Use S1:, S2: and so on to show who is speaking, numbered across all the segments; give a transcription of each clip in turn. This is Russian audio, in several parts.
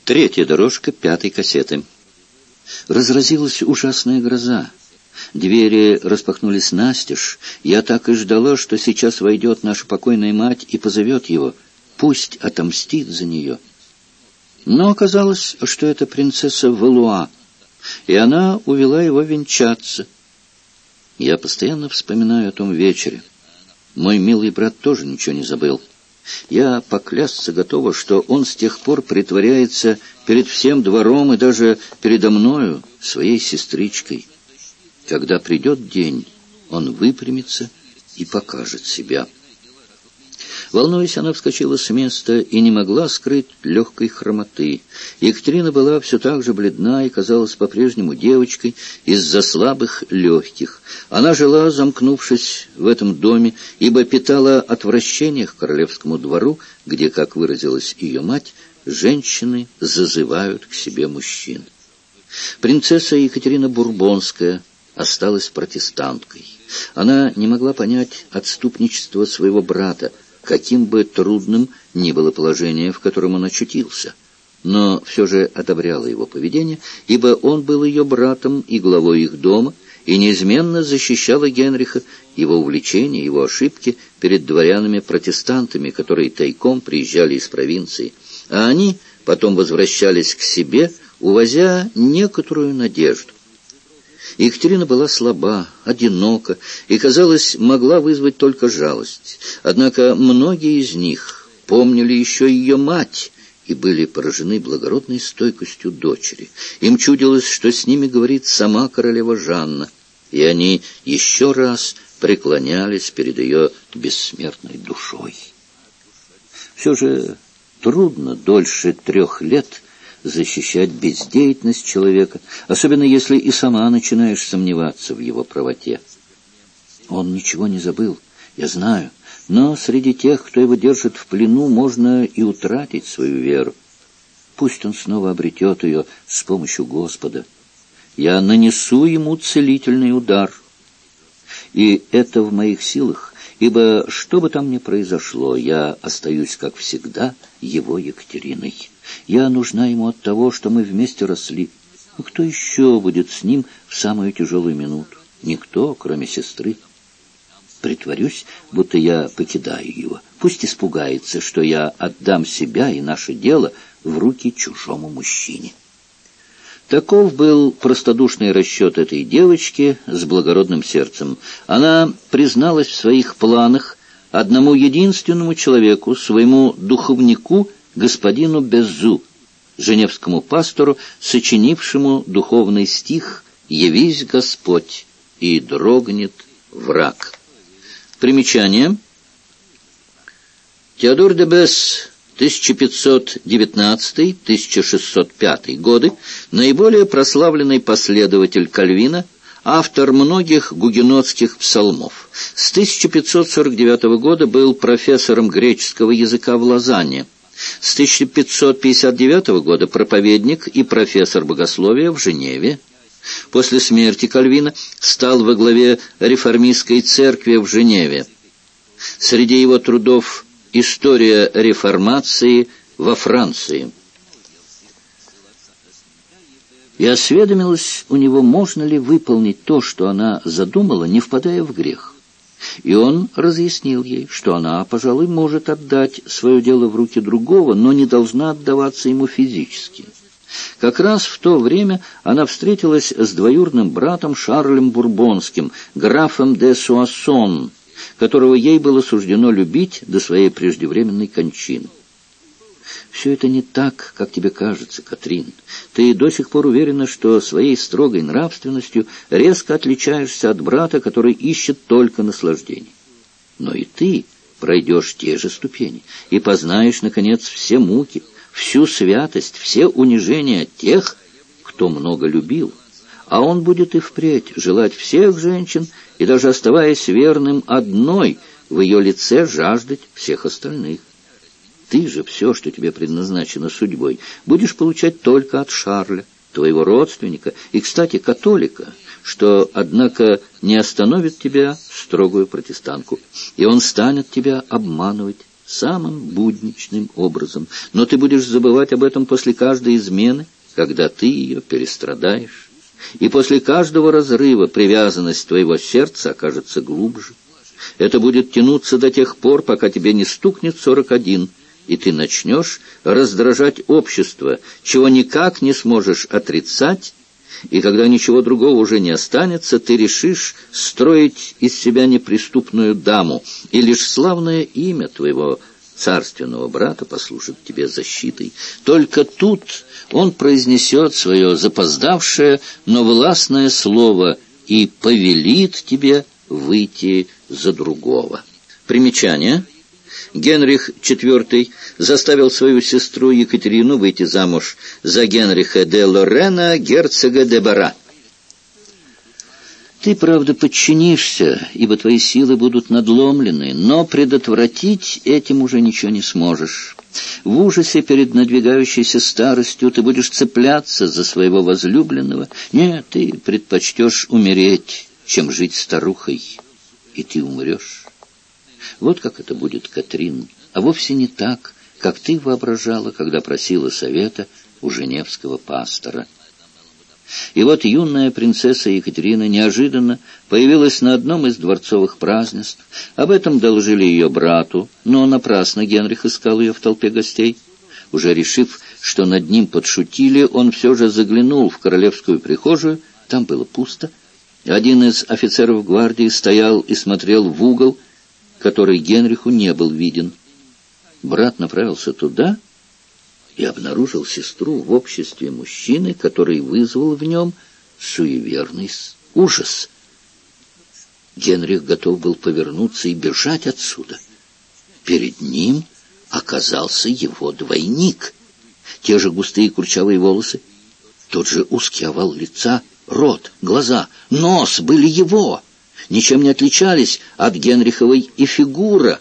S1: Третья дорожка пятой кассеты. Разразилась ужасная гроза. Двери распахнулись настежь. Я так и ждала, что сейчас войдет наша покойная мать и позовет его. Пусть отомстит за нее. Но оказалось, что это принцесса Валуа, и она увела его венчаться. Я постоянно вспоминаю о том вечере. Мой милый брат тоже ничего не забыл. Я поклясться готова, что он с тех пор притворяется перед всем двором и даже передо мною, своей сестричкой. Когда придет день, он выпрямится и покажет себя. Волнуясь, она вскочила с места и не могла скрыть легкой хромоты. Екатерина была все так же бледна и казалась по-прежнему девочкой из-за слабых легких. Она жила, замкнувшись в этом доме, ибо питала отвращение к королевскому двору, где, как выразилась ее мать, женщины зазывают к себе мужчин. Принцесса Екатерина Бурбонская осталась протестанткой. Она не могла понять отступничество своего брата, каким бы трудным ни было положение, в котором он очутился, но все же одобряла его поведение, ибо он был ее братом и главой их дома, и неизменно защищала Генриха, его увлечения, его ошибки перед дворянами-протестантами, которые тайком приезжали из провинции, а они потом возвращались к себе, увозя некоторую надежду. Екатерина была слаба, одинока и, казалось, могла вызвать только жалость. Однако многие из них помнили еще ее мать и были поражены благородной стойкостью дочери. Им чудилось, что с ними говорит сама королева Жанна, и они еще раз преклонялись перед ее бессмертной душой. Все же трудно дольше 3 лет защищать бездеятельность человека, особенно если и сама начинаешь сомневаться в его правоте. Он ничего не забыл, я знаю, но среди тех, кто его держит в плену, можно и утратить свою веру. Пусть он снова обретет ее с помощью Господа. Я нанесу ему целительный удар. И это в моих силах, ибо что бы там ни произошло, я остаюсь, как всегда, его Екатериной. Я нужна ему от того, что мы вместе росли. Но кто еще будет с ним в самую тяжелую минуту? Никто, кроме сестры. Притворюсь, будто я покидаю его. Пусть испугается, что я отдам себя и наше дело в руки чужому мужчине. Таков был простодушный расчет этой девочки с благородным сердцем. Она призналась в своих планах одному единственному человеку, своему духовнику, господину Беззу, женевскому пастору, сочинившему духовный стих «Явись Господь, и дрогнет враг». Примечание. Теодор де Бесс, 1519-1605 годы, наиболее прославленный последователь Кальвина, автор многих гугенотских псалмов. С 1549 года был профессором греческого языка в Лозанне. С 1559 года проповедник и профессор богословия в Женеве. После смерти Кальвина стал во главе реформистской церкви в Женеве. Среди его трудов «История реформации во Франции». И осведомилась у него, можно ли выполнить то, что она задумала, не впадая в грех. И он разъяснил ей, что она, пожалуй, может отдать свое дело в руки другого, но не должна отдаваться ему физически. Как раз в то время она встретилась с двоюродным братом Шарлем Бурбонским, графом де Суассон, которого ей было суждено любить до своей преждевременной кончины. Все это не так, как тебе кажется, Катрин. Ты до сих пор уверена, что своей строгой нравственностью резко отличаешься от брата, который ищет только наслаждений. Но и ты пройдешь те же ступени и познаешь, наконец, все муки, всю святость, все унижения тех, кто много любил. А он будет и впредь желать всех женщин и даже оставаясь верным одной, в ее лице жаждать всех остальных. Ты же все, что тебе предназначено судьбой, будешь получать только от Шарля, твоего родственника и, кстати, католика, что, однако, не остановит тебя, строгую протестантку, и он станет тебя обманывать самым будничным образом. Но ты будешь забывать об этом после каждой измены, когда ты ее перестрадаешь. И после каждого разрыва привязанность твоего сердца окажется глубже. Это будет тянуться до тех пор, пока тебе не стукнет 41, и ты начнешь раздражать общество, чего никак не сможешь отрицать, и когда ничего другого уже не останется, ты решишь строить из себя неприступную даму, и лишь славное имя твоего царственного брата послужит тебе защитой. Только тут он произнесет свое запоздавшее, но властное слово и повелит тебе выйти за другого. Примечание. Генрих IV заставил свою сестру Екатерину выйти замуж за Генриха де Лорена, герцога де Бара. Ты, правда, подчинишься, ибо твои силы будут надломлены, но предотвратить этим уже ничего не сможешь. В ужасе перед надвигающейся старостью ты будешь цепляться за своего возлюбленного. Нет, ты предпочтешь умереть, чем жить старухой, и ты умрешь. Вот как это будет, Катрин, а вовсе не так, как ты воображала, когда просила совета у женевского пастора. И вот юная принцесса Екатерина неожиданно появилась на одном из дворцовых празднеств. Об этом доложили ее брату, но напрасно Генрих искал ее в толпе гостей. Уже решив, что над ним подшутили, он все же заглянул в королевскую прихожую. Там было пусто. Один из офицеров гвардии стоял и смотрел в угол, который Генриху не был виден. Брат направился туда и обнаружил сестру в обществе мужчины, который вызвал в нем суеверный ужас. Генрих готов был повернуться и бежать отсюда. Перед ним оказался его двойник. Те же густые курчавые волосы, тот же узкий овал лица, рот, глаза, нос были его, ничем не отличались от Генриховой и фигура.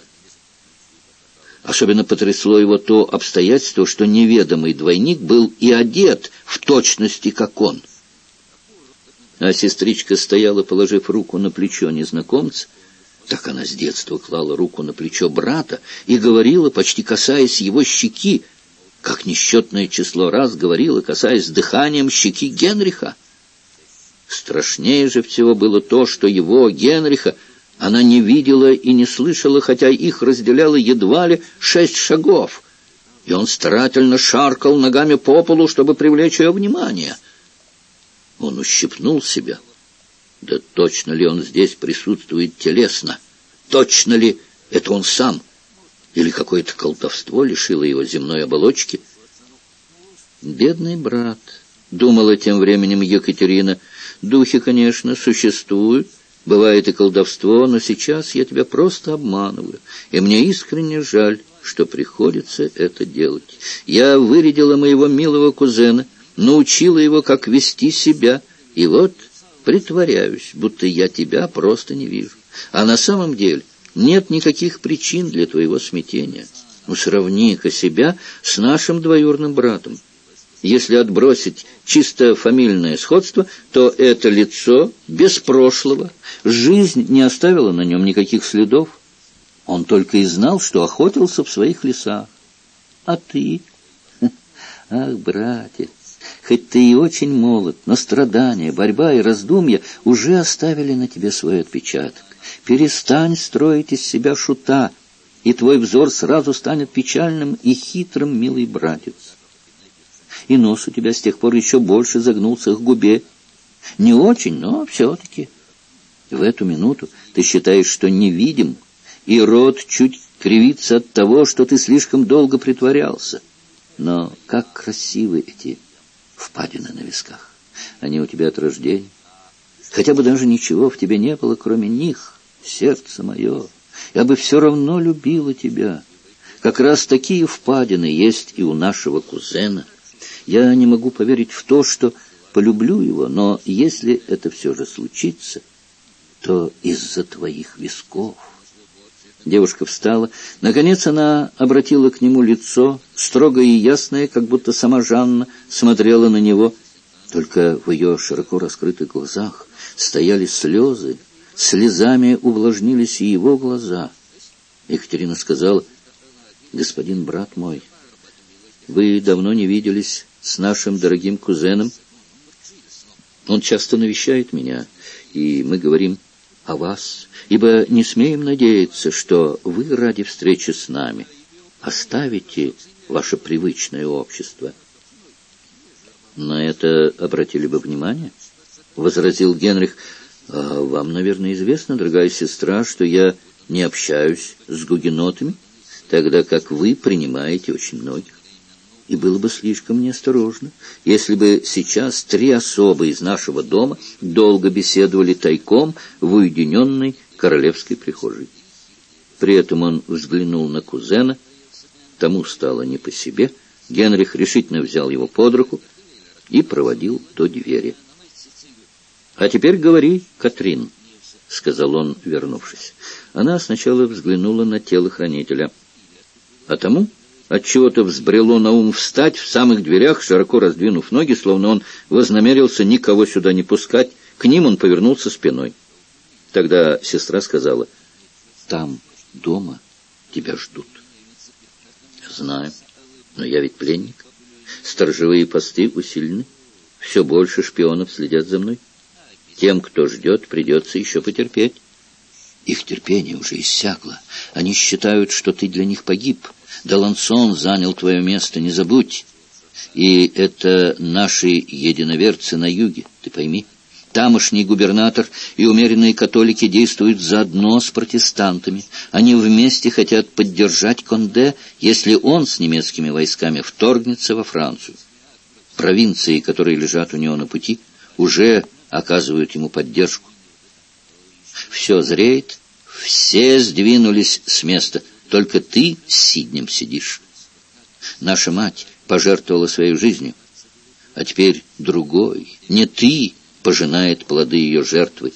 S1: Особенно потрясло его то обстоятельство, что неведомый двойник был и одет в точности, как он. А сестричка стояла, положив руку на плечо незнакомца. Так она с детства клала руку на плечо брата и говорила, почти касаясь его щеки, как несчетное число раз говорила, касаясь дыханием щеки Генриха. Страшнее же всего было то, что его, Генриха, она не видела и не слышала, хотя их разделяло едва ли 6 шагов, и он старательно шаркал ногами по полу, чтобы привлечь ее внимание. Он ущипнул себя. Да точно ли он здесь присутствует телесно? Точно ли это он сам? Или какое-то колдовство лишило его земной оболочки? «Бедный брат», — думала тем временем Екатерина, — «духи, конечно, существуют, бывает и колдовство, но сейчас я тебя просто обманываю, и мне искренне жаль, что приходится это делать. Я вырядила моего милого кузена, научила его, как вести себя, и вот притворяюсь, будто я тебя просто не вижу. А на самом деле нет никаких причин для твоего смятения. Ну, сравни-ка себя с нашим двоюродным братом. Если отбросить чисто фамильное сходство, то это лицо без прошлого. Жизнь не оставила на нем никаких следов. Он только и знал, что охотился в своих лесах. А ты? Ах, братец, хоть ты и очень молод, но страдания, борьба и раздумья уже оставили на тебе свой отпечаток. Перестань строить из себя шута, и твой взор сразу станет печальным и хитрым, милый братец. И нос у тебя с тех пор еще больше загнулся к губе. Не очень, но все-таки. В эту минуту ты считаешь, что невидим, и рот чуть кривится от того, что ты слишком долго притворялся. Но как красивы эти впадины на висках. Они у тебя от рождения. Хотя бы даже ничего в тебе не было, кроме них, сердце мое. Я бы все равно любила тебя. Как раз такие впадины есть и у нашего кузена. Я не могу поверить в то, что полюблю его, но если это все же случится, то из-за твоих висков. Девушка встала. Наконец она обратила к нему лицо, строгое и ясное, как будто сама Жанна смотрела на него. Только в ее широко раскрытых глазах стояли слезы, слезами увлажнились и его глаза. Екатерина сказала: господин брат мой, вы давно не виделись с нашим дорогим кузеном. Он часто навещает меня, и мы говорим о вас, ибо не смеем надеяться, что вы ради встречи с нами оставите ваше привычное общество». «На это обратили бы внимание?» — возразил Генрих. «Вам, наверное, известно, дорогая сестра, что я не общаюсь с гугенотами, тогда как вы принимаете очень многих. И было бы слишком неосторожно, если бы сейчас 3 особы из нашего дома долго беседовали тайком в уединенной королевской прихожей». При этом он взглянул на кузена, тому стало не по себе. Генрих решительно взял его под руку и проводил до двери. «А теперь говори, Катрин», — сказал он, вернувшись. Она сначала взглянула на телохранителя, а тому отчего-то взбрело на ум встать в самых дверях, широко раздвинув ноги, словно он вознамерился никого сюда не пускать. К ним он повернулся спиной. Тогда сестра сказала: «Там, дома, тебя ждут». «Знаю, но я ведь пленник. Сторожевые посты усилены. Все больше шпионов следят за мной. Тем, кто ждет, придется еще потерпеть». «Их терпение уже иссякло. Они считают, что ты для них погиб. Далансон занял твое место, не забудь. И это наши единоверцы на юге, ты пойми. Тамошний губернатор и умеренные католики действуют заодно с протестантами. Они вместе хотят поддержать Конде, если он с немецкими войсками вторгнется во Францию. Провинции, которые лежат у него на пути, уже оказывают ему поддержку. Все зреет, все сдвинулись с места, только ты с Сиднем сидишь. Наша мать пожертвовала своей жизнью, а теперь другой, не ты, пожинает плоды ее жертвы.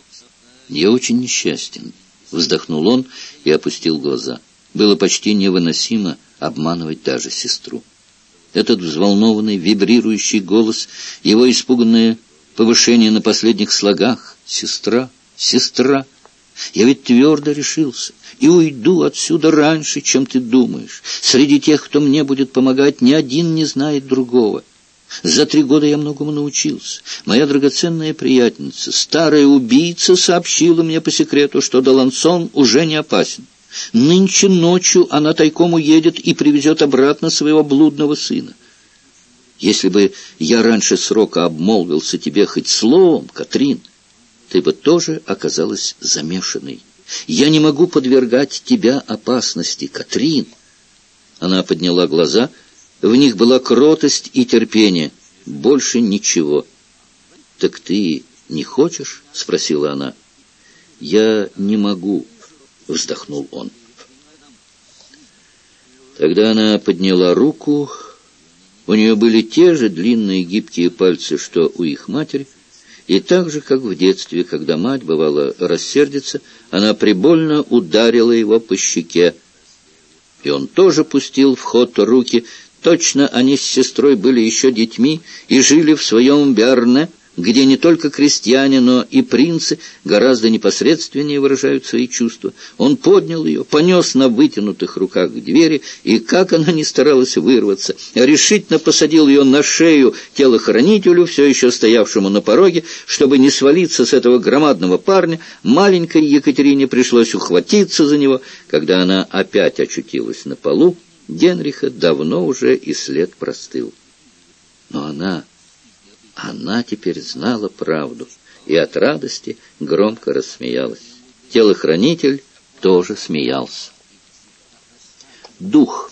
S1: Я очень несчастен, вздохнул он и опустил глаза. Было почти невыносимо обманывать даже сестру. Этот взволнованный, вибрирующий голос, его испуганное повышение на последних слогах: «Сестра, сестра, я ведь твердо решился и уйду отсюда раньше, чем ты думаешь. Среди тех, кто мне будет помогать, ни один не знает другого. За 3 года я многому научился. Моя драгоценная приятельница, старая убийца, сообщила мне по секрету, что Далансон уже не опасен. Нынче ночью она тайком уедет и привезет обратно своего блудного сына. Если бы я раньше срока обмолвился тебе хоть словом, Катрин, ты бы тоже оказалась замешанной. Я не могу подвергать тебя опасности, Катрин». Она подняла глаза. В них была кротость и терпение. Больше ничего. «Так ты не хочешь?» — спросила она. «Я не могу», — вздохнул он. Тогда она подняла руку. У нее были те же длинные гибкие пальцы, что у их матери. И так же, как в детстве, когда мать, бывало, рассердится, она прибольно ударила его по щеке. И он тоже пустил в ход руки. Точно они с сестрой были еще детьми и жили в своем Берне, где не только крестьяне, но и принцы гораздо непосредственнее выражают свои чувства. Он поднял ее, понес на вытянутых руках к двери, и, как она ни старалась вырваться, решительно посадил ее на шею телохранителю, все еще стоявшему на пороге. Чтобы не свалиться с этого громадного парня, маленькой Екатерине пришлось ухватиться за него. Когда она опять очутилась на полу, Генриха давно уже и след простыл. Но она теперь знала правду и от радости громко рассмеялась. Телохранитель тоже смеялся. Дух.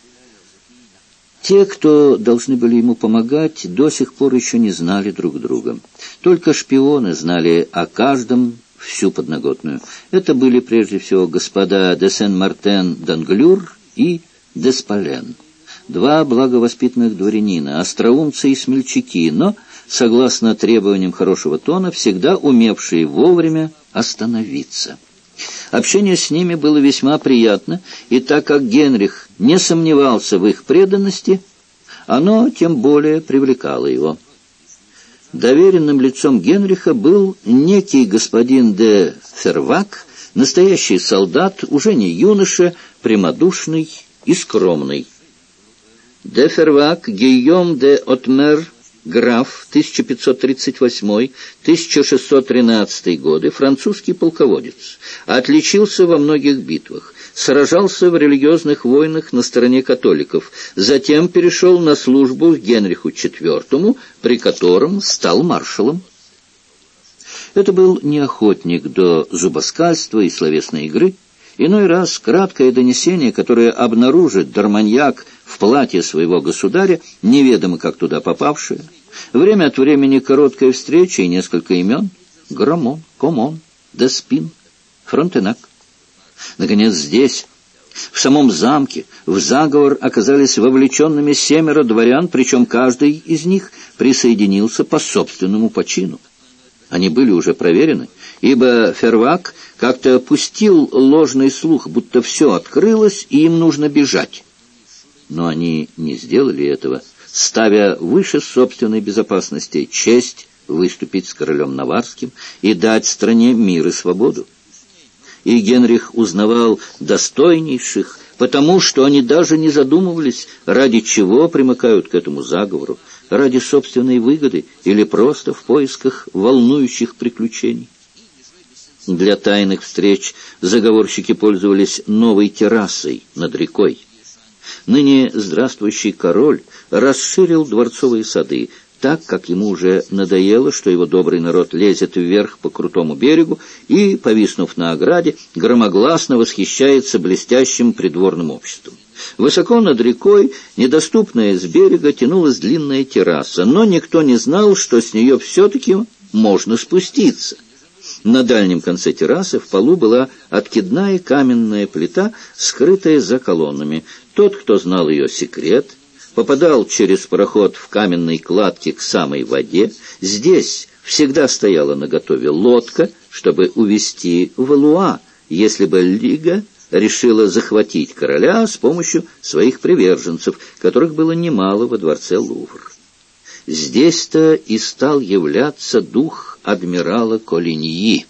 S1: Те, кто должны были ему помогать, до сих пор еще не знали друг друга. Только шпионы знали о каждом всю подноготную. Это были прежде всего господа де Сен-Мартен d'Anglure и Деспален. 2 благовоспитанных дворянина, остроумцы и смельчаки, но, согласно требованиям хорошего тона, всегда умевшие вовремя остановиться. Общение с ними было весьма приятно, и так как Генрих не сомневался в их преданности, оно тем более привлекало его. Доверенным лицом Генриха был некий господин де Фервак, настоящий солдат, уже не юноша, прямодушный и скромный. Де Фервак Гийом де Отмер, граф, 1538-1613 годы, французский полководец, отличился во многих битвах, сражался в религиозных войнах на стороне католиков, затем перешел на службу к Генриху IV, при котором стал маршалом. Это был не охотник до зубоскальства и словесной игры. Иной раз краткое донесение, которое обнаружит Дарманьяк в платье своего государя, неведомо как туда попавшее, время от времени короткая встреча и несколько имен — Грамон, Комон, Деспин, Фронтенак. Наконец здесь, в самом замке, в заговор оказались вовлеченными 7 дворян, причем каждый из них присоединился по собственному почину. Они были уже проверены, ибо Фервак как-то пустил ложный слух, будто все открылось, и им нужно бежать. Но они не сделали этого, ставя выше собственной безопасности честь выступить с королем Наварским и дать стране мир и свободу. И Генрих узнавал достойнейших, потому что они даже не задумывались, ради чего примыкают к этому заговору, ради собственной выгоды или просто в поисках волнующих приключений. Для тайных встреч заговорщики пользовались новой террасой над рекой. Ныне здравствующий король расширил дворцовые сады, так как ему уже надоело, что его добрый народ лезет вверх по крутому берегу и, повиснув на ограде, громогласно восхищается блестящим придворным обществом. Высоко над рекой, недоступная с берега, тянулась длинная терраса, но никто не знал, что с нее все-таки можно спуститься. На дальнем конце террасы в полу была откидная каменная плита, скрытая за колоннами. Тот, кто знал ее секрет, попадал через проход в каменной кладке к самой воде. Здесь всегда стояла наготове лодка, чтобы увезти Валуа, если бы Лига решила захватить короля с помощью своих приверженцев, которых было немало во дворце Лувр. Здесь-то и стал являться дух адмирала Колиньи.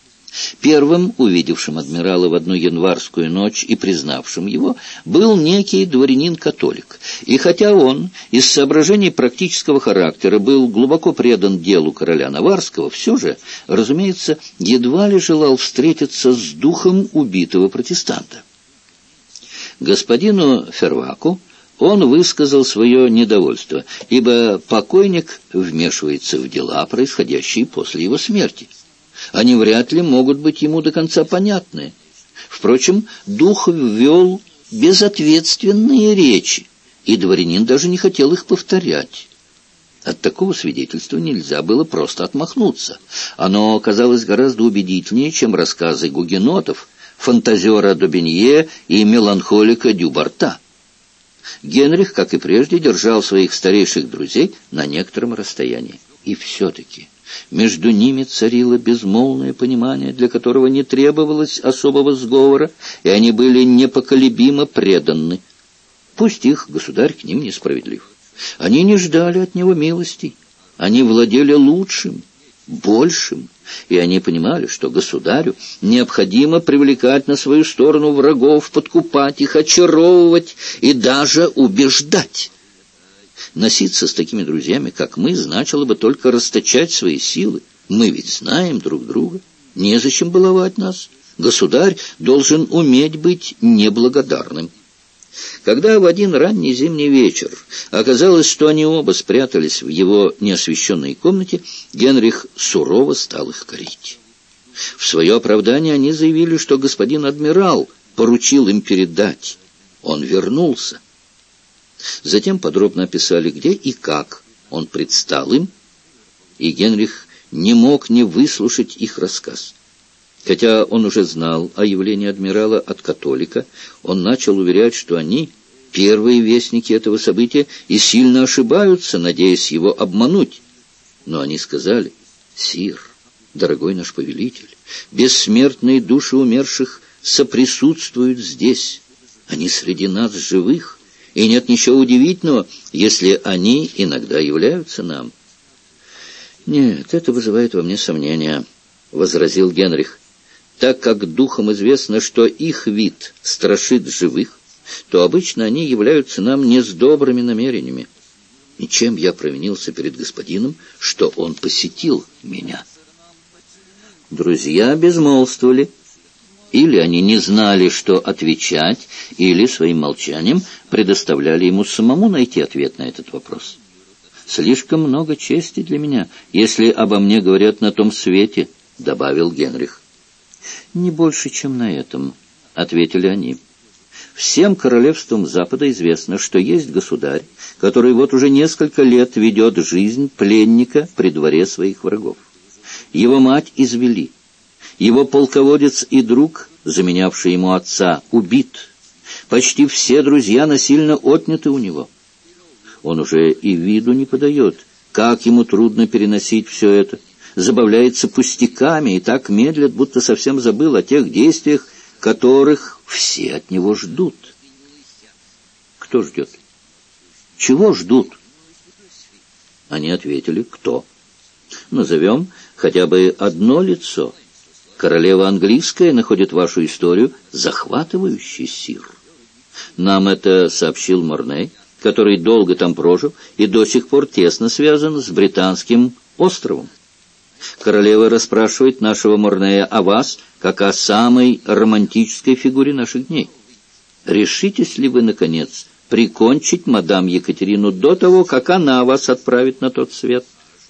S1: Первым, увидевшим адмирала в одну январскую ночь и признавшим его, был некий дворянин-католик. И хотя он из соображений практического характера был глубоко предан делу короля Наварского, все же, разумеется, едва ли желал встретиться с духом убитого протестанта. Господину Ферваку он высказал свое недовольство, ибо покойник вмешивается в дела, происходящие после его смерти. Они вряд ли могут быть ему до конца понятны. Впрочем, дух ввел безответственные речи, и дворянин даже не хотел их повторять. От такого свидетельства нельзя было просто отмахнуться. Оно казалось гораздо убедительнее, чем рассказы гугенотов, фантазера Добенье и меланхолика Дюбарта. Генрих, как и прежде, держал своих старейших друзей на некотором расстоянии. И все-таки между ними царило безмолвное понимание, для которого не требовалось особого сговора, и они были непоколебимо преданы. Пусть их государь к ним несправедлив. Они не ждали от него милостей. Они владели лучшим, большим, и они понимали, что государю необходимо привлекать на свою сторону врагов, подкупать их, очаровывать и даже убеждать. Носиться с такими друзьями, как мы, значило бы только расточать свои силы. Мы ведь знаем друг друга, незачем баловать нас. Государь должен уметь быть неблагодарным. Когда в один ранний зимний вечер оказалось, что они оба спрятались в его неосвещенной комнате, Генрих сурово стал их корить. В свое оправдание они заявили, что господин адмирал поручил им передать. Он вернулся. Затем подробно описали, где и как он предстал им, и Генрих не мог не выслушать их рассказ. Хотя он уже знал о явлении адмирала от католика, он начал уверять, что они первые вестники этого события и сильно ошибаются, надеясь его обмануть. Но они сказали: «Сир, дорогой наш повелитель, бессмертные души умерших соприсутствуют здесь, они среди нас живых, и нет ничего удивительного, если они иногда являются нам». «Нет, это вызывает во мне сомнения», — возразил Генрих. «Так как духам известно, что их вид страшит живых, то обычно они являются нам не с добрыми намерениями. И чем я провинился перед господином, что он посетил меня? Друзья безмолвствовали. Или они не знали, что отвечать, или своим молчанием предоставляли ему самому найти ответ на этот вопрос. «Слишком много чести для меня, если обо мне говорят на том свете», — добавил Генрих. «Не больше, чем на этом», — ответили они. «Всем королевствам Запада известно, что есть государь, который вот уже несколько лет ведет жизнь пленника при дворе своих врагов. Его мать извели. Его полководец и друг, заменявший ему отца, убит. Почти все друзья насильно отняты у него. Он уже и виду не подает, как ему трудно переносить все это. Забавляется пустяками и так медлит, будто совсем забыл о тех действиях, которых все от него ждут». Кто ждет? Чего ждут? Они ответили: кто? Назовем хотя бы одно лицо. Королева английская находит вашу историю захватывающей, сир. Нам это сообщил Морней, который долго там прожил и до сих пор тесно связан с британским островом. Королева расспрашивает нашего Морнея о вас, как о самой романтической фигуре наших дней. Решитесь ли вы, наконец, прикончить мадам Екатерину до того, как она вас отправит на тот свет?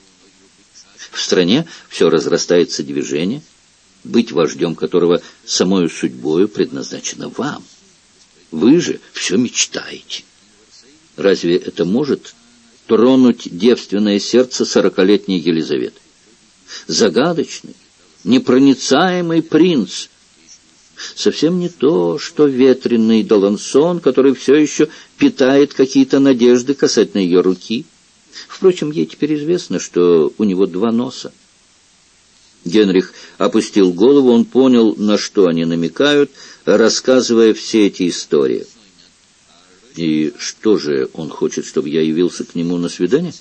S1: В стране все разрастается движение, быть вождем которого самою судьбою предназначено вам. Вы же все мечтаете. Разве это может тронуть девственное сердце 40-летней Елизаветы? Загадочный, непроницаемый принц. Совсем не то, что ветреный Далансон, который все еще питает какие-то надежды касательно ее руки. Впрочем, ей теперь известно, что у него 2 носа. Генрих опустил голову, он понял, на что они намекают, рассказывая все эти истории. И что же, он хочет, чтобы я явился к нему на свидание?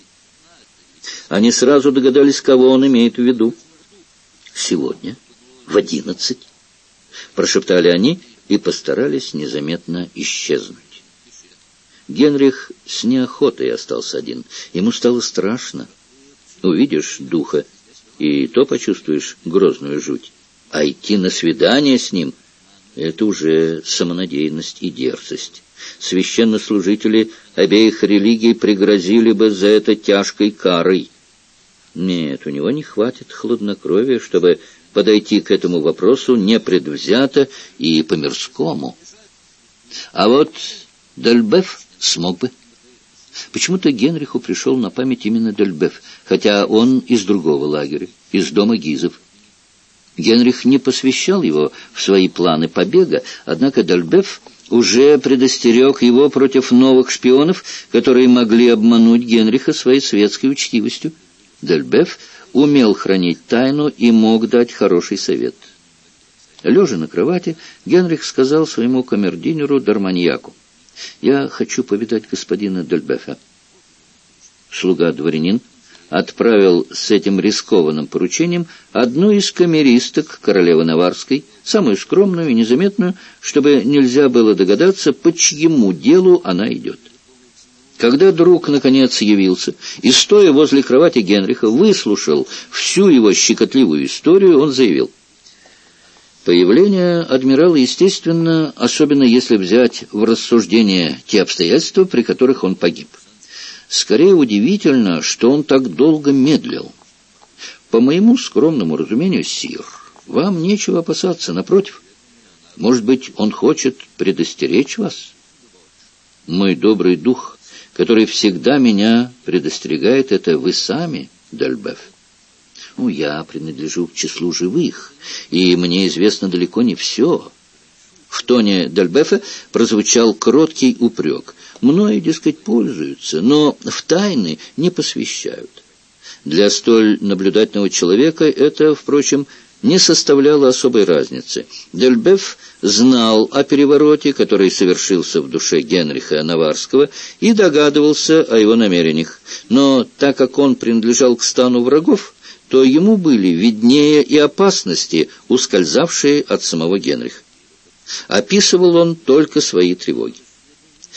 S1: Они сразу догадались, кого он имеет в виду. «Сегодня, в 11, прошептали они и постарались незаметно исчезнуть. Генрих с неохотой остался один. Ему стало страшно. Увидишь духа, и то почувствуешь грозную жуть. А идти на свидание с ним — это уже самонадеянность и дерзость. Священнослужители обеих религий пригрозили бы за это тяжкой карой. Нет, у него не хватит хладнокровия, чтобы подойти к этому вопросу непредвзято и по-мирскому. А вот Дельбеф смог бы. Почему-то Генриху пришел на память именно Дельбеф, хотя он из другого лагеря, из дома Гизов. Генрих не посвящал его в свои планы побега, однако Дельбеф уже предостерег его против новых шпионов, которые могли обмануть Генриха своей светской учтивостью. Дельбеф умел хранить тайну и мог дать хороший совет. Лежа на кровати, Генрих сказал своему камердинеру Дарманьяку: «Я хочу повидать господина Дельбефа». Слуга-дворянин отправил с этим рискованным поручением одну из камеристок королевы Наварской, самую скромную и незаметную, чтобы нельзя было догадаться, по чьему делу она идет. Когда друг, наконец, явился и, стоя возле кровати Генриха, выслушал всю его щекотливую историю, он заявил: «Появление адмирала естественно, особенно если взять в рассуждение те обстоятельства, при которых он погиб. Скорее удивительно, что он так долго медлил. По моему скромному разумению, сир, вам нечего опасаться, напротив. Может быть, он хочет предостеречь вас? Мой добрый дух, который всегда меня предостерегает, это вы сами, Дельбеф. Я принадлежу к числу живых, и мне известно далеко не все». В тоне Дельбефа прозвучал кроткий упрек. «Мною, дескать, пользуются, но в тайны не посвящают». Для столь наблюдательного человека это, впрочем, не составляло особой разницы. Дельбеф знал о перевороте, который совершился в душе Генриха Наварского, и догадывался о его намерениях. Но так как он принадлежал к стану врагов, то ему были виднее и опасности, ускользавшие от самого Генриха. Описывал он только свои тревоги.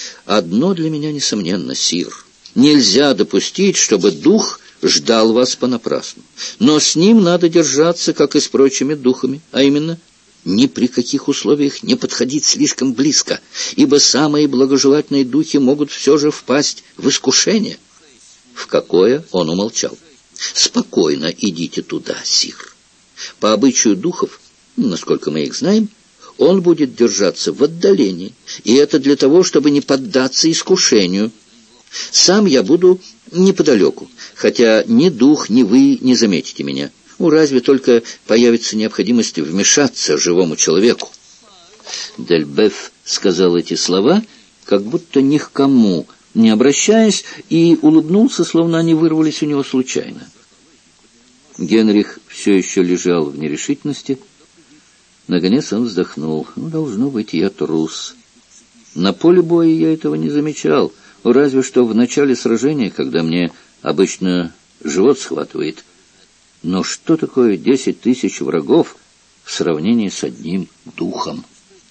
S1: Одно для меня несомненно, сир. Нельзя допустить, чтобы дух ждал вас понапрасну. Но с ним надо держаться, как и с прочими духами, а именно ни при каких условиях не подходить слишком близко, ибо самые благожелательные духи могут все же впасть в искушение. В какое он умолчал. Спокойно идите туда, сир. По обычаю духов, насколько мы их знаем, он будет держаться в отдалении, и это для того, чтобы не поддаться искушению. Сам я буду неподалеку, хотя ни дух, ни вы не заметите меня. Разве только появится необходимость вмешаться живому человеку. Дельбеф сказал эти слова, как будто ни к кому не обращаясь, и улыбнулся, словно они вырвались у него случайно. Генрих все еще лежал в нерешительности. Наконец он вздохнул. Должно быть, я трус. На поле боя я этого не замечал, разве что в начале сражения, когда мне обычно живот схватывает. Но что такое 10 тысяч врагов в сравнении с одним духом?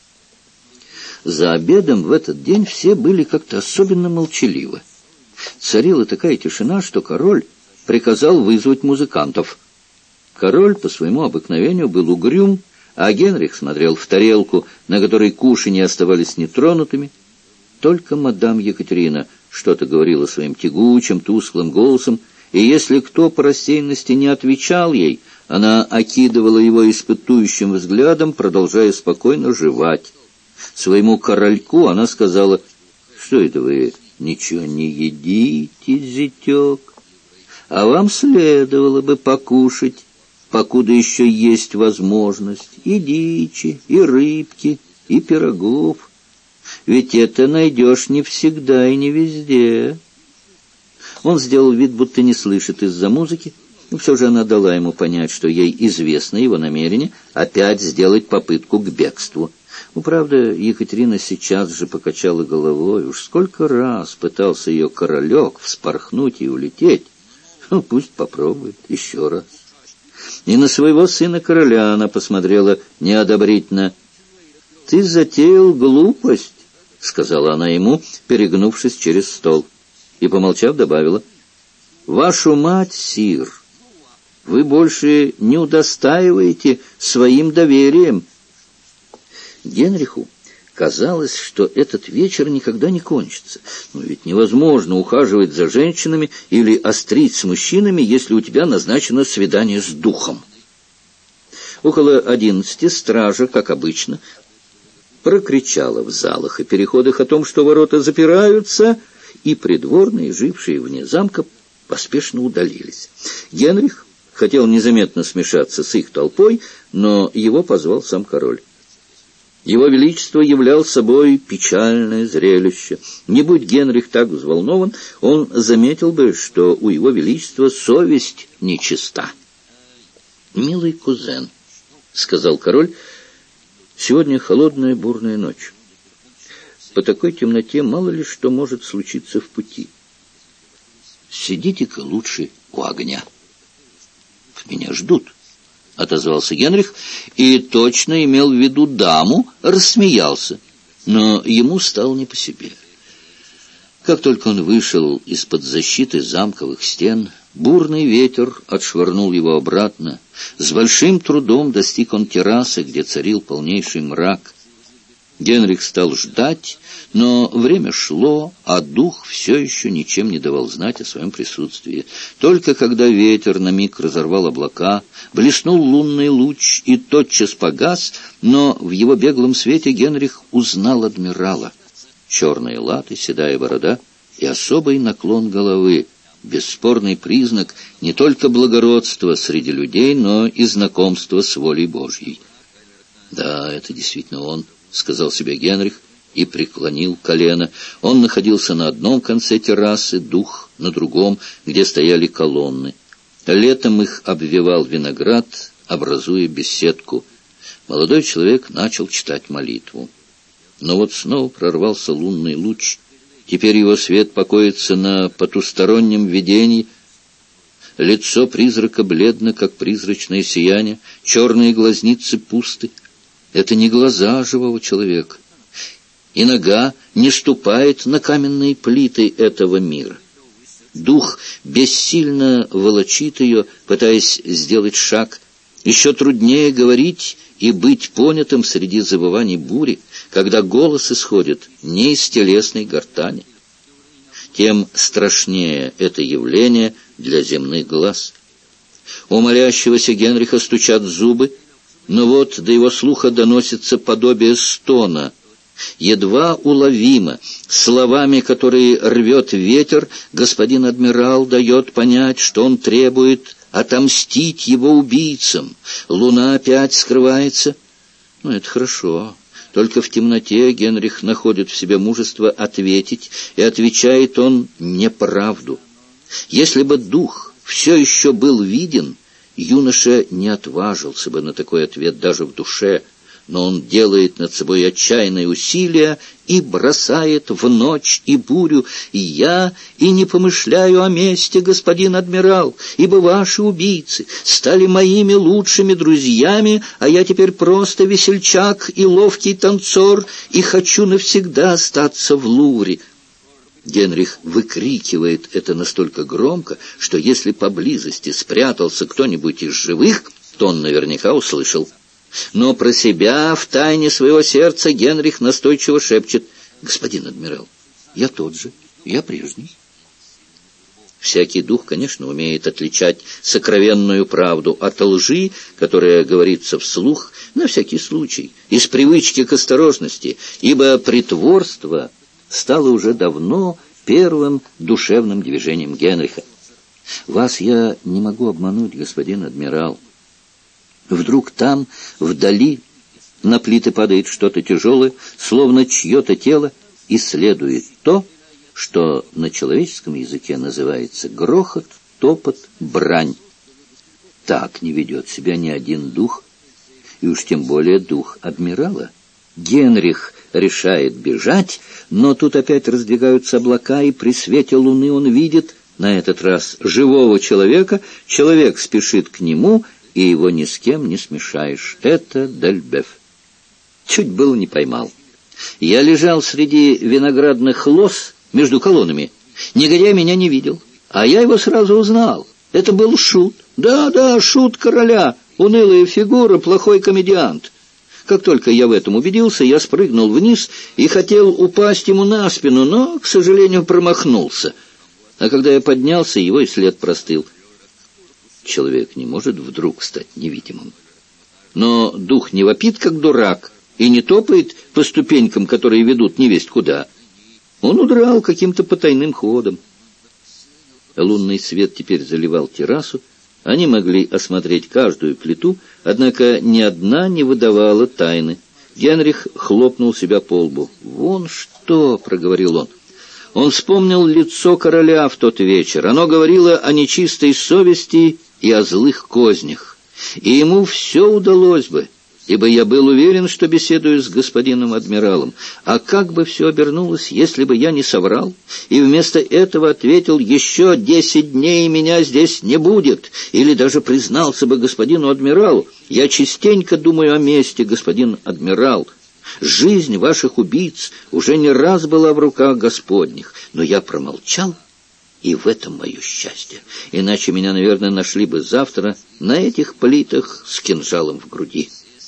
S1: За обедом в этот день все были как-то особенно молчаливы. Царила такая тишина, что король приказал вызвать музыкантов. Король по своему обыкновению был угрюм, а Генрих смотрел в тарелку, на которой кушанья оставались нетронутыми. Только мадам Екатерина что-то говорила своим тягучим, тусклым голосом, и если кто по рассеянности не отвечал ей, она окидывала его испытующим взглядом, продолжая спокойно жевать. Своему корольку она сказала: «Что это вы ничего не едите, зятек? А вам следовало бы покушать, покуда еще есть возможность, и дичи, и рыбки, и пирогов. Ведь это найдешь не всегда и не везде». Он сделал вид, будто не слышит из-за музыки, но все же она дала ему понять, что ей известно его намерение опять сделать попытку к бегству. Правда, Екатерина сейчас же покачала головой. Уж сколько раз пытался ее королек вспорхнуть и улететь. Пусть попробует еще раз. И на своего сына-короля она посмотрела неодобрительно. «Ты затеял глупость», — сказала она ему, перегнувшись через стол. И, помолчав, добавила: «Вашу мать, сир, вы больше не удостаиваете своим доверием». Генриху казалось, что этот вечер никогда не кончится. Но ведь невозможно ухаживать за женщинами или острить с мужчинами, если у тебя назначено свидание с духом. Около 11 стража, как обычно, прокричала в залах и переходах о том, что ворота запираются, и придворные, жившие вне замка, поспешно удалились. Генрих хотел незаметно смешаться с их толпой, но его позвал сам король. Его Величество являл собой печальное зрелище. Не будь Генрих так взволнован, он заметил бы, что у Его Величества совесть нечиста. «Милый кузен», — сказал король, — «сегодня холодная бурная ночь. По такой темноте мало ли что может случиться в пути. Сидите-ка лучше у огня». «Меня ждут», — отозвался Генрих, и точно имел в виду даму, рассмеялся, но ему стало не по себе. Как только он вышел из-под защиты замковых стен, бурный ветер отшвырнул его обратно. С большим трудом достиг он террасы, где царил полнейший мрак. Генрих стал ждать, но время шло, а дух все еще ничем не давал знать о своем присутствии. Только когда ветер на миг разорвал облака, блеснул лунный луч и тотчас погас, но в его беглом свете Генрих узнал адмирала. Черные латы, седая борода и особый наклон головы — бесспорный признак не только благородства среди людей, но и знакомства с волей Божьей. «Да, это действительно он», — сказал себе Генрих и преклонил колено. Он находился на одном конце террасы, дух на другом, где стояли колонны. Летом их обвивал виноград, образуя беседку. Молодой человек начал читать молитву. Но вот снова прорвался лунный луч. Теперь его свет покоится на потустороннем видении. Лицо призрака бледно, как призрачное сияние, черные глазницы пусты. Это не глаза живого человека. и нога не ступает на каменные плиты этого мира. Дух бессильно волочит ее, пытаясь сделать шаг. Еще труднее говорить и быть понятым среди завываний бури, когда голос исходит не из телесной гортани. Тем страшнее это явление для земных глаз. У молящегося Генриха стучат зубы, но вот до его слуха доносится подобие стона. Едва уловимо, словами, которые рвет ветер, господин адмирал дает понять, что он требует отомстить его убийцам. Луна опять скрывается. Это хорошо. Только в темноте Генрих находит в себе мужество ответить, и отвечает он неправду. Если бы дух все еще был виден, юноша не отважился бы на такой ответ даже в душе, но он делает над собой отчаянные усилия и бросает в ночь и бурю: «Я и не помышляю о мести, господин адмирал, ибо ваши убийцы стали моими лучшими друзьями, а я теперь просто весельчак и ловкий танцор, и хочу навсегда остаться в Лувре». Генрих выкрикивает это настолько громко, что если поблизости спрятался кто-нибудь из живых, то он наверняка услышал. Но про себя в тайне своего сердца Генрих настойчиво шепчет: «Господин адмирал, я тот же, я прежний». Всякий дух, конечно, умеет отличать сокровенную правду от лжи, которая говорится вслух на всякий случай, из привычки к осторожности, ибо притворство стало уже давно первым душевным движением Генриха. «Вас я не могу обмануть, господин адмирал». Вдруг там, вдали, на плиты падает что-то тяжелое, словно чье-то тело, и следует то, что на человеческом языке называется грохот, топот, брань. Так не ведет себя ни один дух, и уж тем более дух адмирала. Генрих решает бежать, но тут опять раздвигаются облака, и при свете луны он видит, на этот раз, живого человека. Человек спешит к нему, и его ни с кем не смешаешь. Это Дальбеф. Чуть было не поймал. Я лежал среди виноградных лоз между колоннами. Негодяй меня не видел, а я его сразу узнал. Это был Шут. Да, Шут короля, унылая фигура, плохой комедиант. Как только я в этом убедился, я спрыгнул вниз и хотел упасть ему на спину, но, к сожалению, промахнулся. А когда я поднялся, его и след простыл. Человек не может вдруг стать невидимым. Но дух не вопит, как дурак, и не топает по ступенькам, которые ведут невесть куда. Он удрал каким-то потайным ходом. Лунный свет теперь заливал террасу. Они могли осмотреть каждую плиту, однако ни одна не выдавала тайны. Генрих хлопнул себя по лбу. «Вон что!» — проговорил он. Он вспомнил лицо короля в тот вечер. Оно говорило о нечистой совести и о злых кознях. И ему все удалось бы, ибо я был уверен, что беседую с господином адмиралом. А как бы все обернулось, если бы я не соврал, и вместо этого ответил: «Еще 10 дней меня здесь не будет», или даже признался бы господину адмиралу: «Я частенько думаю о мести, господин адмирал. Жизнь ваших убийц уже не раз была в руках Господних». Но я промолчал, и в этом мое счастье. Иначе меня, наверное, нашли бы завтра на этих плитах с кинжалом в груди.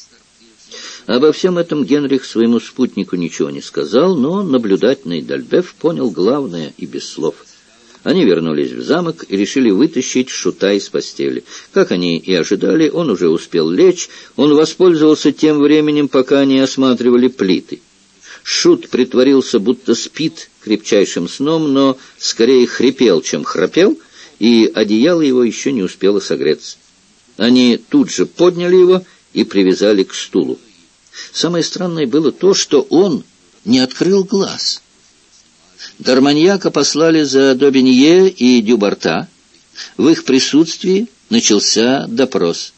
S1: Обо всем этом Генрих своему спутнику ничего не сказал, но наблюдательный Дальбеф понял главное и без слов. Они вернулись в замок и решили вытащить Шута из постели. Как они и ожидали, он уже успел лечь. Он воспользовался тем временем, пока они осматривали плиты. Шут притворился, будто спит крепчайшим сном, но скорее хрипел, чем храпел, и одеяло его еще не успело согреться. Они тут же подняли его и привязали к стулу. Самое странное было то, что он не открыл глаз. Дарманьяка послали за Добенье и Дюбарта. В их присутствии начался допрос.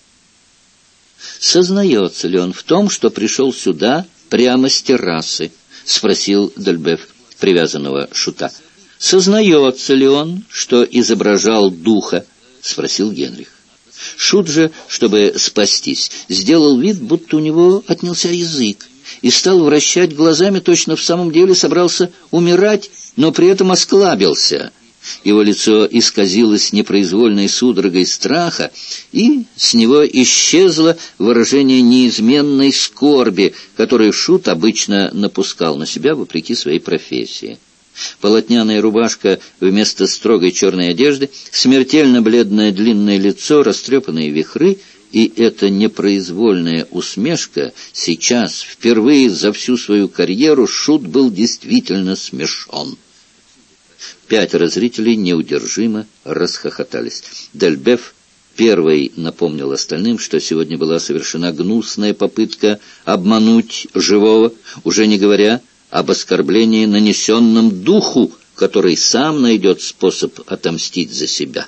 S1: «Сознается ли он в том, что пришел сюда прямо с террасы?» — спросил Дальбеф, привязанного Шута. «Сознается ли он, что изображал духа?» — спросил Генрих. Шут же, чтобы спастись, сделал вид, будто у него отнялся язык, и стал вращать глазами, точно в самом деле собрался умирать, но при этом осклабился. Его лицо исказилось непроизвольной судорогой страха, и с него исчезло выражение неизменной скорби, которое Шут обычно напускал на себя вопреки своей профессии. Полотняная рубашка вместо строгой черной одежды, смертельно бледное длинное лицо, растрепанные вихры, и эта непроизвольная усмешка сейчас, впервые за всю свою карьеру, Шут был действительно смешон. 5 зрителей неудержимо расхохотались. Дельбеф первый напомнил остальным, что сегодня была совершена гнусная попытка обмануть живого, уже не говоря об оскорблении, нанесенном духу, который сам найдет способ отомстить за себя.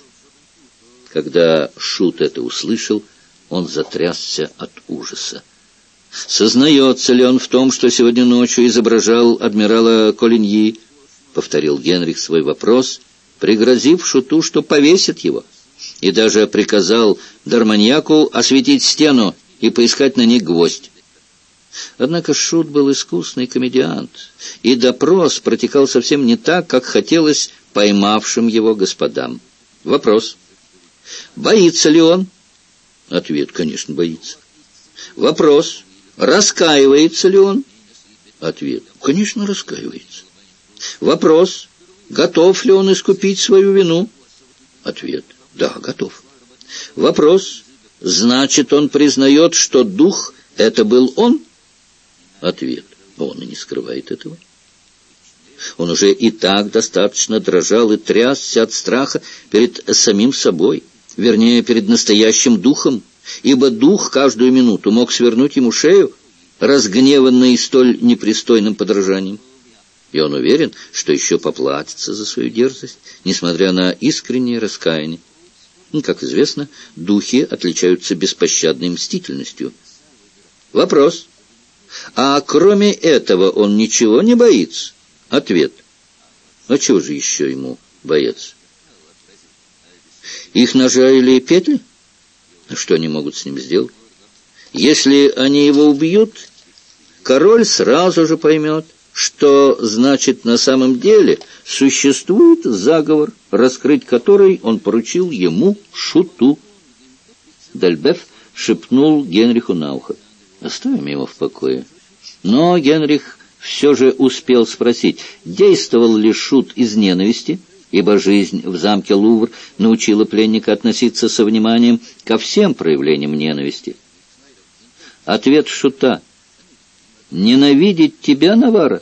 S1: Когда Шут это услышал, он затрясся от ужаса. «Сознается ли он в том, что сегодня ночью изображал адмирала Колиньи?» — повторил Генрих свой вопрос, пригрозив Шуту, что повесит его, и даже приказал Дарманьяку осветить стену и поискать на ней гвоздь. Однако Шут был искусный комедиант, и допрос протекал совсем не так, как хотелось поймавшим его господам. Вопрос: боится ли он? Ответ: конечно, боится. Вопрос: раскаивается ли он? Ответ: конечно, раскаивается. Вопрос: готов ли он искупить свою вину? Ответ: да, готов. Вопрос: значит, он признает, что дух — это был он? Ответ: он и не скрывает этого. Он уже и так достаточно дрожал и трясся от страха перед самим собой, вернее, перед настоящим духом, ибо дух каждую минуту мог свернуть ему шею, разгневанный столь непристойным подражанием. И он уверен, что еще поплатится за свою дерзость, несмотря на искреннее раскаяние. Как известно, духи отличаются беспощадной мстительностью. Вопрос: а кроме этого он ничего не боится? Ответ: а чего же еще ему бояться? Их ножа или петли? Что они могут с ним сделать? Если они его убьют, король сразу же поймет, что, значит, на самом деле существует заговор, раскрыть который он поручил ему, Шуту. Дельбеф шепнул Генриху на ухо: оставим его в покое. Но Генрих все же успел спросить, действовал ли Шут из ненависти, ибо жизнь в замке Лувр научила пленника относиться со вниманием ко всем проявлениям ненависти. Ответ Шута: ненавидеть тебя, Навара,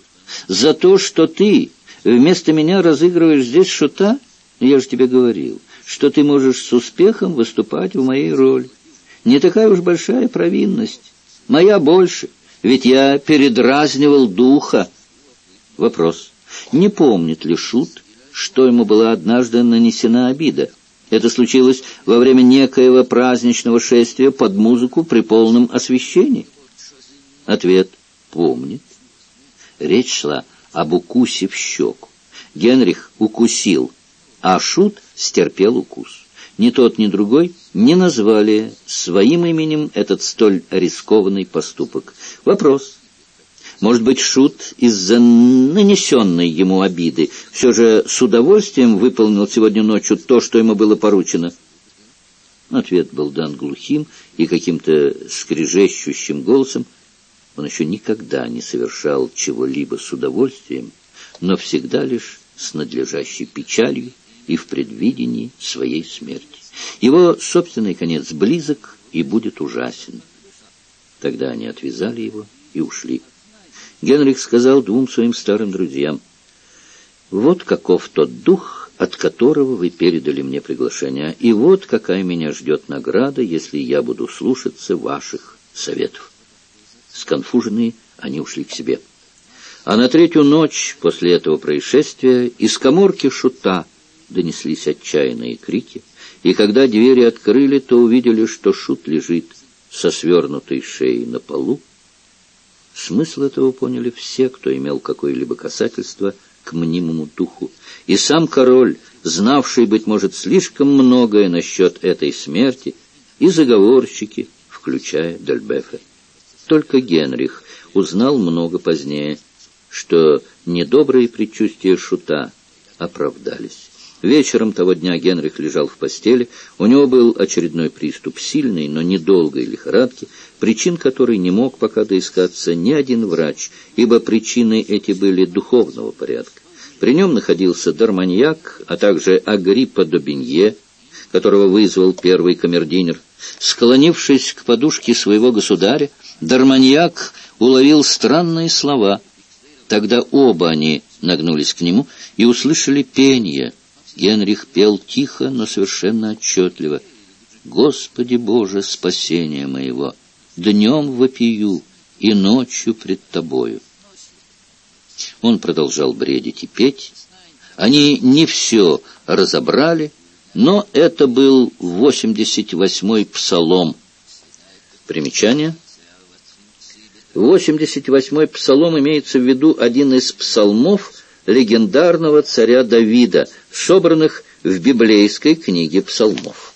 S1: за то, что ты вместо меня разыгрываешь здесь Шута? Я же тебе говорил, что ты можешь с успехом выступать в моей роли. Не такая уж большая провинность. Моя больше, ведь я передразнивал духа. Вопрос: не помнит ли Шут, что ему была однажды нанесена обида? Это случилось во время некоего праздничного шествия под музыку при полном освещении. Ответ: помнит. Речь шла об укусе в щеку. Генрих укусил, а Шут стерпел укус. Ни тот, ни другой не назвали своим именем этот столь рискованный поступок. Вопрос: может быть, Шут из-за нанесенной ему обиды все же с удовольствием выполнил сегодня ночью то, что ему было поручено? Ответ был дан глухим и каким-то скрежещущим голосом. Он еще никогда не совершал чего-либо с удовольствием, но всегда лишь с надлежащей печалью и в предвидении своей смерти. Его собственный конец близок и будет ужасен. Тогда они отвязали его и ушли. Генрих сказал 2 своим старым друзьям: вот каков тот дух, от которого вы передали мне приглашение, и вот какая меня ждет награда, если я буду слушаться ваших советов. Сконфуженные, они ушли к себе. А на 3-ю ночь после этого происшествия из каморки Шута донеслись отчаянные крики, и когда двери открыли, то увидели, что Шут лежит со свернутой шеей на полу. Смысл этого поняли все, кто имел какое-либо касательство к мнимому духу, и сам король, знавший, быть может, слишком многое насчет этой смерти, и заговорщики, включая Дельбефа. Только Генрих узнал много позднее, что недобрые предчувствия Шута оправдались. Вечером того дня Генрих лежал в постели. У него был очередной приступ сильной, но недолгой лихорадки, причин которой не мог пока доискаться ни один врач, ибо причины эти были духовного порядка. При нем находился Дарманьяк, а также Агриппа d'Aubigné, которого вызвал первый камердинер. Склонившись к подушке своего государя, Дарманьяк уловил странные слова. Тогда оба они нагнулись к нему и услышали пение. Генрих пел тихо, но совершенно отчетливо. «Господи Боже, спасение моего! Днем вопию и ночью пред Тобою». Он продолжал бредить и петь. Они не все разобрали, но это был 88-й псалом. Примечание. 88-й псалом имеется в виду один из псалмов легендарного царя Давида, собранных в библейской книге псалмов.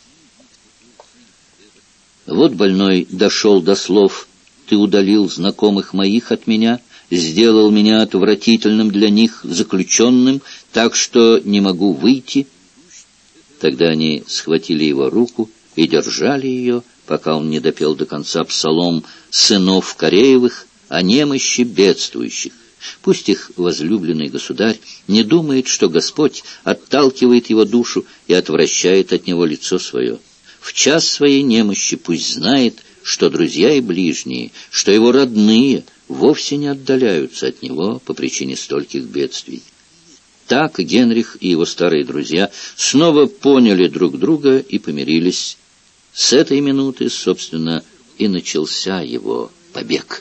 S1: Вот больной дошел до слов: «Ты удалил знакомых моих от меня, сделал меня отвратительным для них заключенным, так что не могу выйти». Тогда они схватили его руку и держали ее, пока он не допел до конца псалом сынов Кореевых о немощи бедствующих. Пусть их возлюбленный государь не думает, что Господь отталкивает его душу и отвращает от него лицо свое. В час своей немощи пусть знает, что друзья и ближние, что его родные вовсе не отдаляются от него по причине стольких бедствий. Так Генрих и его старые друзья снова поняли друг друга и помирились. С этой минуты, собственно, и начался его побег.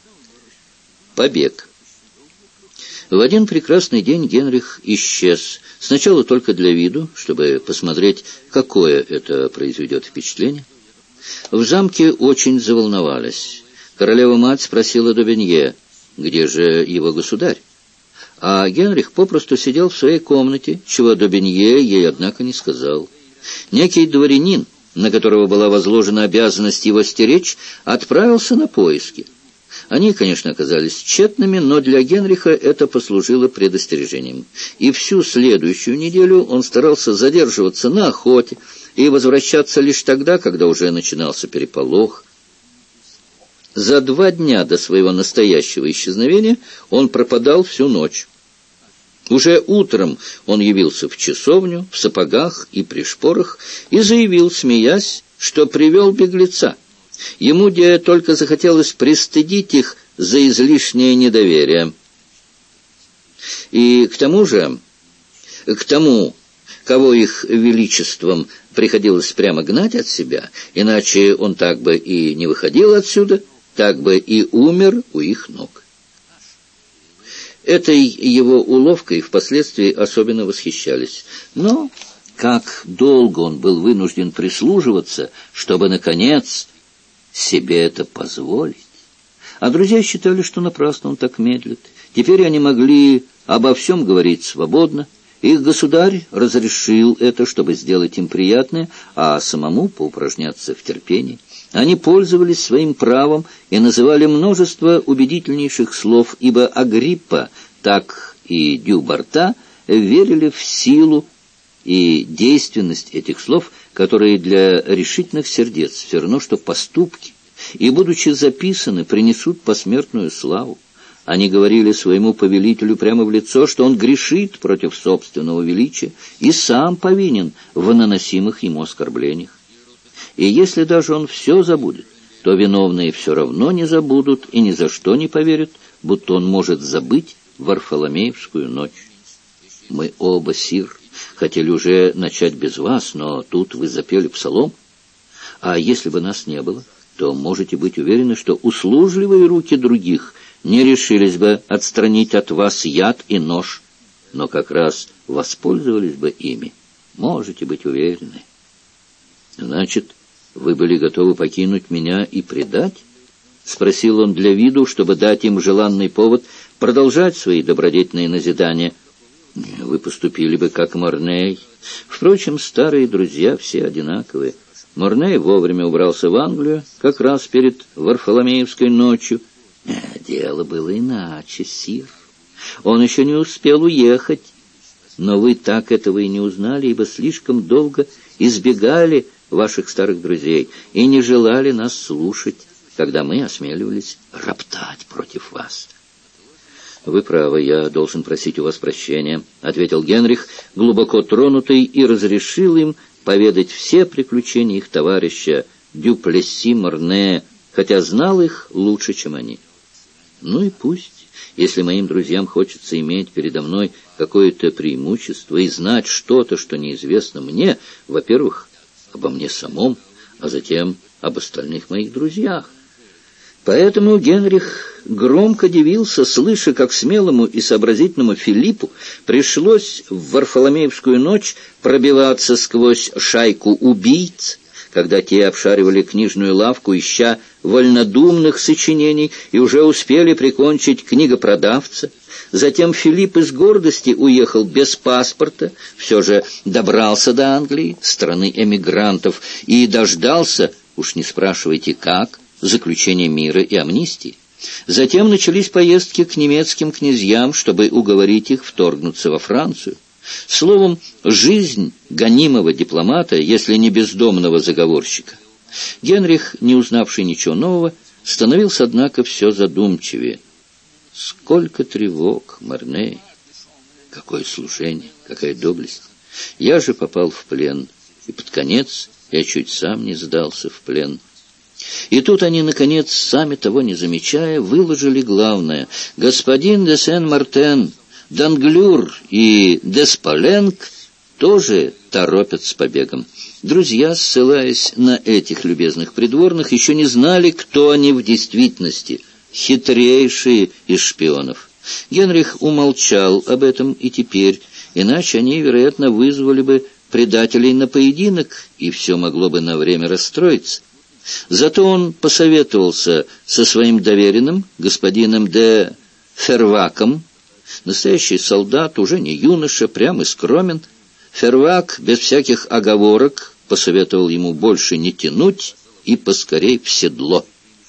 S1: Побег. В один прекрасный день Генрих исчез. Сначала только для виду, чтобы посмотреть, какое это произведет впечатление. В замке очень заволновались. Королева-мать спросила d'Aubigné, где же его государь. А Генрих попросту сидел в своей комнате, чего d'Aubigné ей, однако, не сказал. Некий дворянин, на которого была возложена обязанность его стеречь, отправился на поиски. Они, конечно, оказались тщетными, но для Генриха это послужило предостережением. И всю следующую неделю он старался задерживаться на охоте и возвращаться лишь тогда, когда уже начинался переполох. За 2 дня до своего настоящего исчезновения он пропадал всю ночь. Уже утром он явился в часовню, в сапогах и при шпорах, и заявил, смеясь, что привел беглеца. Ему только захотелось пристыдить их за излишнее недоверие. И к тому же, к тому, кого их величеством приходилось прямо гнать от себя, иначе он так бы и не выходил отсюда, так бы и умер у их ног. Этой его уловкой впоследствии особенно восхищались. Но как долго он был вынужден прислуживаться, чтобы, наконец, себе это позволить. А друзья считали, что напрасно он так медлит. Теперь они могли обо всем говорить свободно. Их государь разрешил это, чтобы сделать им приятное, а самому поупражняться в терпении. Они пользовались своим правом и называли множество убедительнейших слов, ибо Агриппа, так и Дю-Барта верили в силу и действенность этих слов, которые для решительных сердец все равно, что поступки, и, будучи записаны, принесут посмертную славу. Они говорили своему повелителю прямо в лицо, что он грешит против собственного величия и сам повинен в наносимых ему оскорблениях. И если даже он все забудет, то виновные все равно не забудут и ни за что не поверят, будто он может забыть Варфоломеевскую ночь. Мы оба, сир, хотели уже начать без вас, но тут вы запели псалом. А если бы нас не было, то можете быть уверены, что услужливые руки других не решились бы отстранить от вас яд и нож, но как раз воспользовались бы ими. Можете быть уверены. Значит, вы были готовы покинуть меня и предать? — спросил он для виду, чтобы дать им желанный повод продолжать свои добродетельные назидания. Вы поступили бы как Морней. Впрочем, старые друзья все одинаковые. Морней вовремя убрался в Англию, как раз перед Варфоломеевской ночью. Нет, Дело было иначе, сир. Он еще не успел уехать. Но вы так этого и не узнали, ибо слишком долго избегали ваших старых друзей и не желали нас слушать, когда мы осмеливались роптать против вас. «Вы правы, я должен просить у вас прощения», — ответил Генрих, глубоко тронутый, и разрешил им поведать все приключения их товарища Дюплесси-Морне, хотя знал их лучше, чем они. «Ну и пусть, если моим друзьям хочется иметь передо мной какое-то преимущество и знать что-то, что неизвестно мне, во-первых, обо мне самом, а затем об остальных моих друзьях». Поэтому Генрих громко дивился, слыша, как смелому и сообразительному Филиппу пришлось в Варфоломеевскую ночь пробиваться сквозь шайку убийц, когда те обшаривали книжную лавку, ища вольнодумных сочинений, и уже успели прикончить книгопродавца. Затем Филипп из гордости уехал без паспорта, все же добрался до Англии, страны эмигрантов, и дождался, уж не спрашивайте как, заключения мира и амнистии. Затем начались поездки к немецким князьям, чтобы уговорить их вторгнуться во Францию. Словом, жизнь гонимого дипломата, если не бездомного заговорщика. Генрих, не узнавший ничего нового, становился, однако, все задумчивее. Сколько тревог, Морней! Какое служение, какая доблесть! Я же попал в плен, и под конец я чуть сам не сдался в плен. И тут они, наконец, сами того не замечая, выложили главное. Господин де Сен-Мартен, Данглюр и Деспаленг тоже торопят с побегом. Друзья, ссылаясь на этих любезных придворных, еще не знали, кто они в действительности, хитрейшие из шпионов. Генрих умолчал об этом и теперь, иначе они, вероятно, вызвали бы предателей на поединок, и все могло бы на время расстроиться. Зато он посоветовался со своим доверенным, господином де Ферваком. Настоящий солдат, уже не юноша, прям и скромен. Фервак без всяких оговорок посоветовал ему больше не тянуть и поскорей в седло.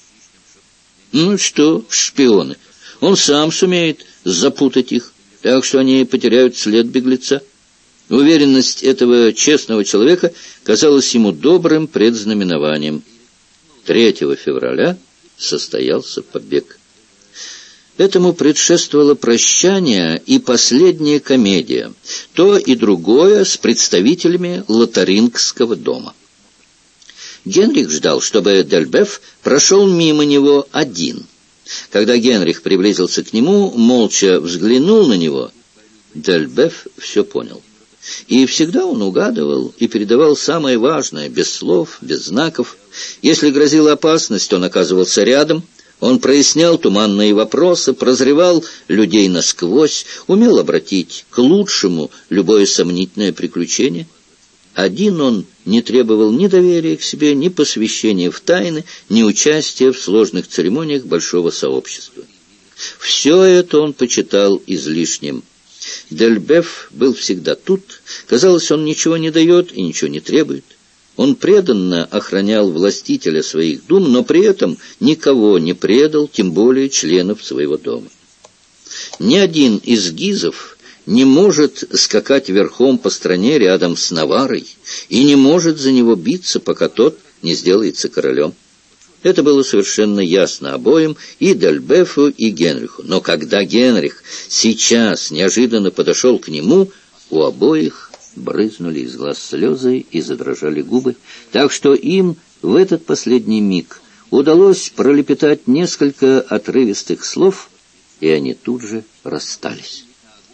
S1: Ну что, шпионы, он сам сумеет запутать их, так что они потеряют след беглеца. Уверенность этого честного человека казалась ему добрым предзнаменованием. 3 февраля состоялся побег. Этому предшествовало прощание и последняя комедия, то и другое с представителями Лотарингского дома. Генрих ждал, чтобы Дельбеф прошел мимо него один. Когда Генрих приблизился к нему, молча взглянул на него, Дельбеф все понял. И всегда он угадывал и передавал самое важное, без слов, без знаков. Если грозила опасность, он оказывался рядом. Он прояснял туманные вопросы, прозревал людей насквозь, умел обратить к лучшему любое сомнительное приключение. Один он не требовал ни доверия к себе, ни посвящения в тайны, ни участия в сложных церемониях большого сообщества. Все это он почитал излишним. Дельбеф был всегда тут. Казалось, он ничего не дает и ничего не требует. Он преданно охранял властителя своих дум, но при этом никого не предал, тем более членов своего дома. Ни один из гизов не может скакать верхом по стране рядом с Наварой и не может за него биться, пока тот не сделается королем. Это было совершенно ясно обоим, и Дельбефу, и Генриху. Но когда Генрих сейчас неожиданно подошел к нему, у обоих брызнули из глаз слезы и задрожали губы, так что им в этот последний миг удалось пролепетать несколько отрывистых слов, и они тут же расстались.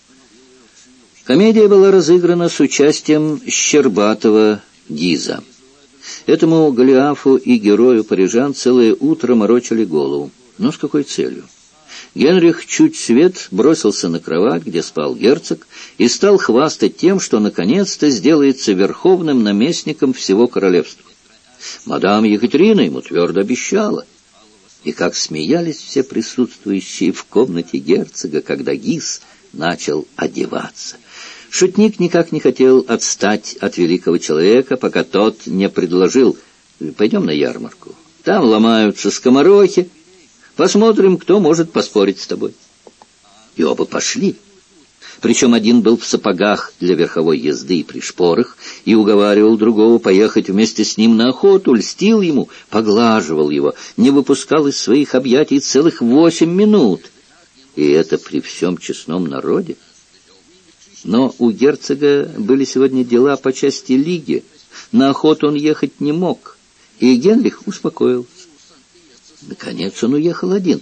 S1: Комедия была разыграна с участием щербатого Гиза. Этому Голиафу и герою парижан целое утро морочили голову. Но с какой целью? Генрих чуть свет бросился на кровать, где спал герцог, и стал хвастать тем, что наконец-то сделается верховным наместником всего королевства. Мадам Екатерина ему твердо обещала. И как смеялись все присутствующие в комнате герцога, когда Гиз начал одеваться. Шутник никак не хотел отстать от великого человека, пока тот не предложил: «Пойдем на ярмарку. Там ломаются скоморохи. Посмотрим, кто может поспорить с тобой». И оба пошли. Причем один был в сапогах для верховой езды и при шпорах, и уговаривал другого поехать вместе с ним на охоту, льстил ему, поглаживал его, не выпускал из своих объятий целых 8 минут. И это при всем честном народе. Но у герцога были сегодня дела по части лиги. На охоту он ехать не мог, и Генрих успокоился. Наконец он уехал один.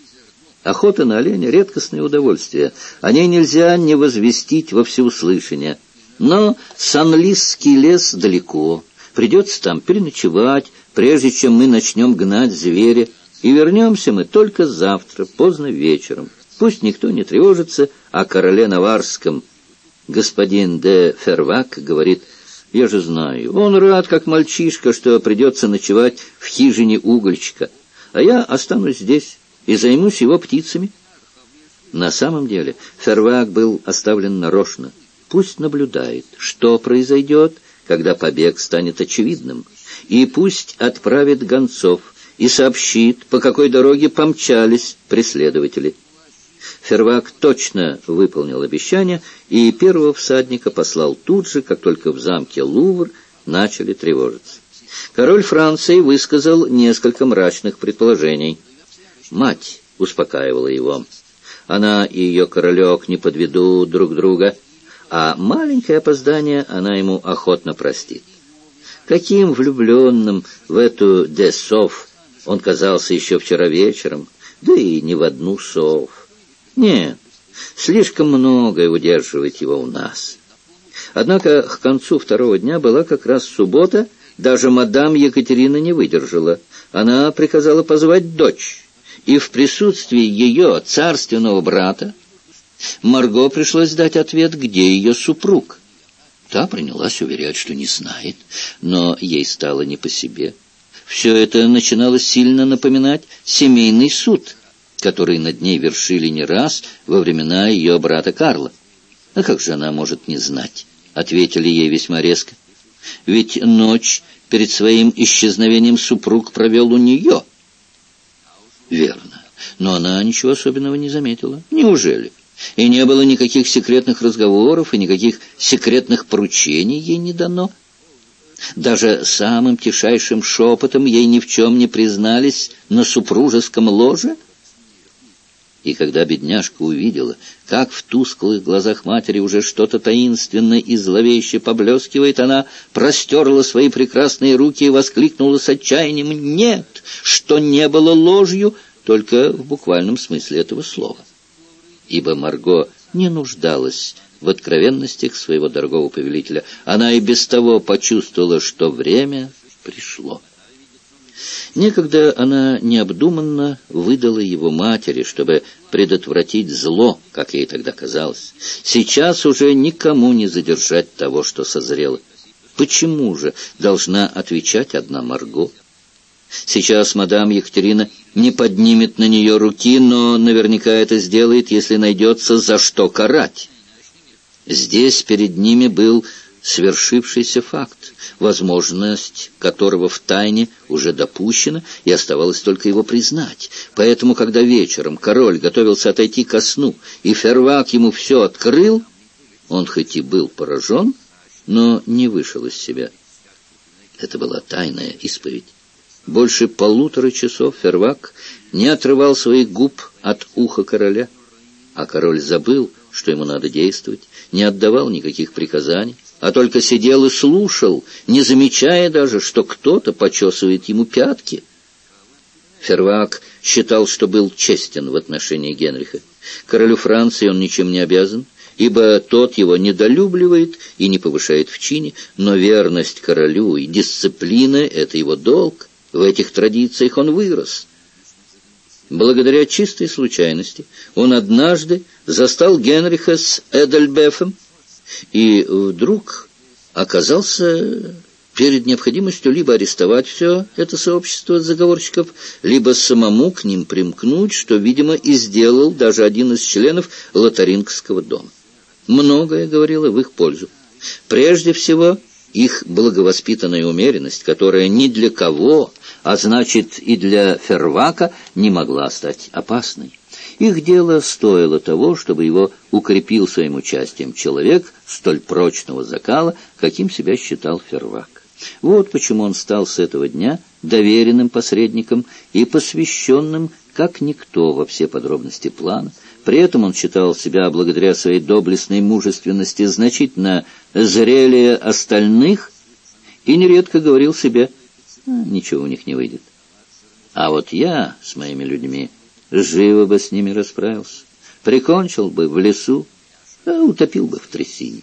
S1: Охота на оленя — редкостное удовольствие. О ней нельзя не возвестить во всеуслышание. Но Санлисский лес далеко. Придется там переночевать, прежде чем мы начнем гнать зверя. И вернемся мы только завтра, поздно вечером. Пусть никто не тревожится о короле Наварском. Господин де Фервак говорит: «Я же знаю, он рад, как мальчишка, что придется ночевать в хижине угольщика, а я останусь здесь и займусь его птицами». На самом деле Фервак был оставлен нарочно. Пусть наблюдает, что произойдет, когда побег станет очевидным, и пусть отправит гонцов и сообщит, по какой дороге помчались преследователи. Фервак точно выполнил обещание, и первого всадника послал тут же, как только в замке Лувр начали тревожиться. Король Франции высказал несколько мрачных предположений. Мать успокаивала его. Она и ее королек не подведут друг друга, а маленькое опоздание она ему охотно простит. Каким влюбленным в эту де Сов он казался еще вчера вечером, да и не в одну Сов. Нет, слишком многое удерживает его у нас. Однако к концу второго дня была как раз суббота, даже мадам Екатерина не выдержала. Она приказала позвать дочь, и в присутствии ее царственного брата Марго пришлось дать ответ, где ее супруг. Та принялась уверять, что не знает, но ей стало не по себе. Все это начинало сильно напоминать семейный суд, который над ней вершили не раз во времена ее брата Карла. «А как же она может не знать?» — ответили ей весьма резко. «Ведь ночь перед своим исчезновением супруг провел у нее». «Верно, но она ничего особенного не заметила. Неужели? И не было никаких секретных разговоров, и никаких секретных поручений ей не дано. Даже самым тишайшим шепотом ей ни в чем не признались на супружеском ложе». И когда бедняжка увидела, как в тусклых глазах матери уже что-то таинственное и зловеще поблескивает, она простерла свои прекрасные руки и воскликнула с отчаянием: «Нет, что не было ложью, только в буквальном смысле этого слова». Ибо Марго не нуждалась в откровенностях своего дорогого повелителя. Она и без того почувствовала, что время пришло. Некогда она необдуманно выдала его матери, чтобы предотвратить зло, как ей тогда казалось. Сейчас уже никому не задержать того, что созрело. Почему же должна отвечать одна Марго? Сейчас мадам Екатерина не поднимет на нее руки, но наверняка это сделает, если найдется за что карать. Здесь перед ними был свершившийся факт, возможность которого втайне уже допущена, и оставалось только его признать. Поэтому, когда вечером король готовился отойти ко сну, и Фервак ему все открыл, он хоть и был поражен, но не вышел из себя. Это была тайная исповедь. Больше 1,5 часов Фервак не отрывал своих губ от уха короля, а король забыл, что ему надо действовать, не отдавал никаких приказаний, а только сидел и слушал, не замечая даже, что кто-то почесывает ему пятки. Фервак считал, что был честен в отношении Генриха. Королю Франции он ничем не обязан, ибо тот его недолюбливает и не повышает в чине, но верность королю и дисциплина — это его долг. В этих традициях он вырос. Благодаря чистой случайности он однажды застал Генриха с Эдельбефом и вдруг оказался перед необходимостью либо арестовать все это сообщество заговорщиков, либо самому к ним примкнуть, что, видимо, и сделал даже один из членов Лотарингского дома. Многое говорило в их пользу. Прежде всего, Их благовоспитанная умеренность, которая ни для кого, а значит и для Фервака, не могла стать опасной. Их дело стоило того, чтобы его укрепил своим участием человек столь прочного закала, каким себя считал Фервак. Вот почему он стал с этого дня доверенным посредником и посвященным как никто во все подробности плана. При этом он считал себя, благодаря своей доблестной мужественности, значительно зрелее остальных и нередко говорил себе: ничего у них не выйдет. А вот я с моими людьми живо бы с ними расправился, прикончил бы в лесу, утопил бы в трясине.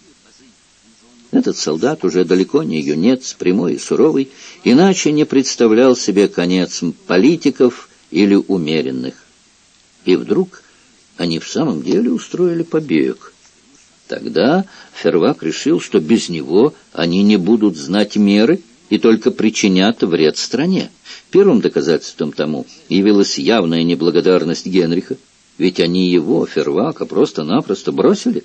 S1: Этот солдат, уже далеко не юнец, прямой и суровый, иначе не представлял себе конец политиков или умеренных. И вдруг они в самом деле устроили побег. Тогда Фервак решил, что без него они не будут знать меры и только причинят вред стране. Первым доказательством тому явилась явная неблагодарность Генриха, ведь они его, Фервака, просто-напросто бросили.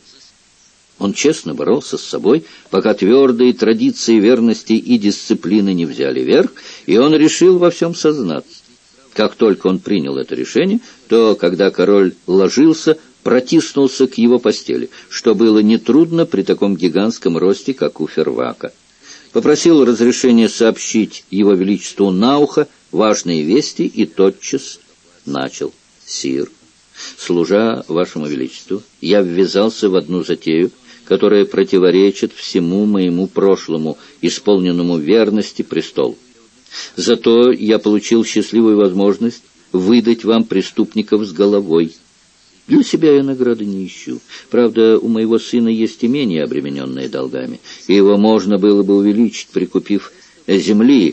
S1: Он честно боролся с собой, пока твердые традиции верности и дисциплины не взяли верх, и он решил во всем сознаться. Как только он принял это решение, то, когда король ложился, протиснулся к его постели, что было нетрудно при таком гигантском росте, как у Фервака. Попросил разрешения сообщить его величеству на ухо важные вести и тотчас начал: «Сир, служа вашему величеству, я ввязался в одну затею, которая противоречит всему моему прошлому, исполненному верности престолу. Зато я получил счастливую возможность выдать вам преступников с головой. Для себя я награды не ищу. Правда, у моего сына есть имение, обремененное долгами, и его можно было бы увеличить, прикупив земли».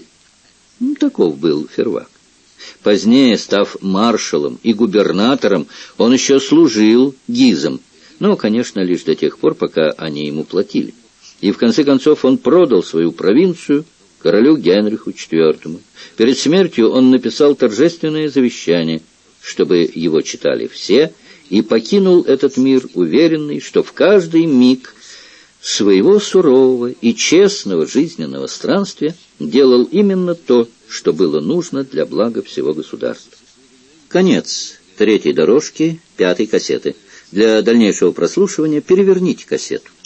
S1: Таков был Фервак. Позднее, став маршалом и губернатором, он еще служил гизам, но, конечно, лишь до тех пор, пока они ему платили. И в конце концов он продал свою провинцию королю Генриху IV. Перед смертью он написал торжественное завещание, чтобы его читали все, и покинул этот мир, уверенный, что в каждый миг своего сурового и честного жизненного странствия делал именно то, что было нужно для блага всего государства. Конец 3-й дорожки 5-й кассеты. Для дальнейшего прослушивания переверните кассету.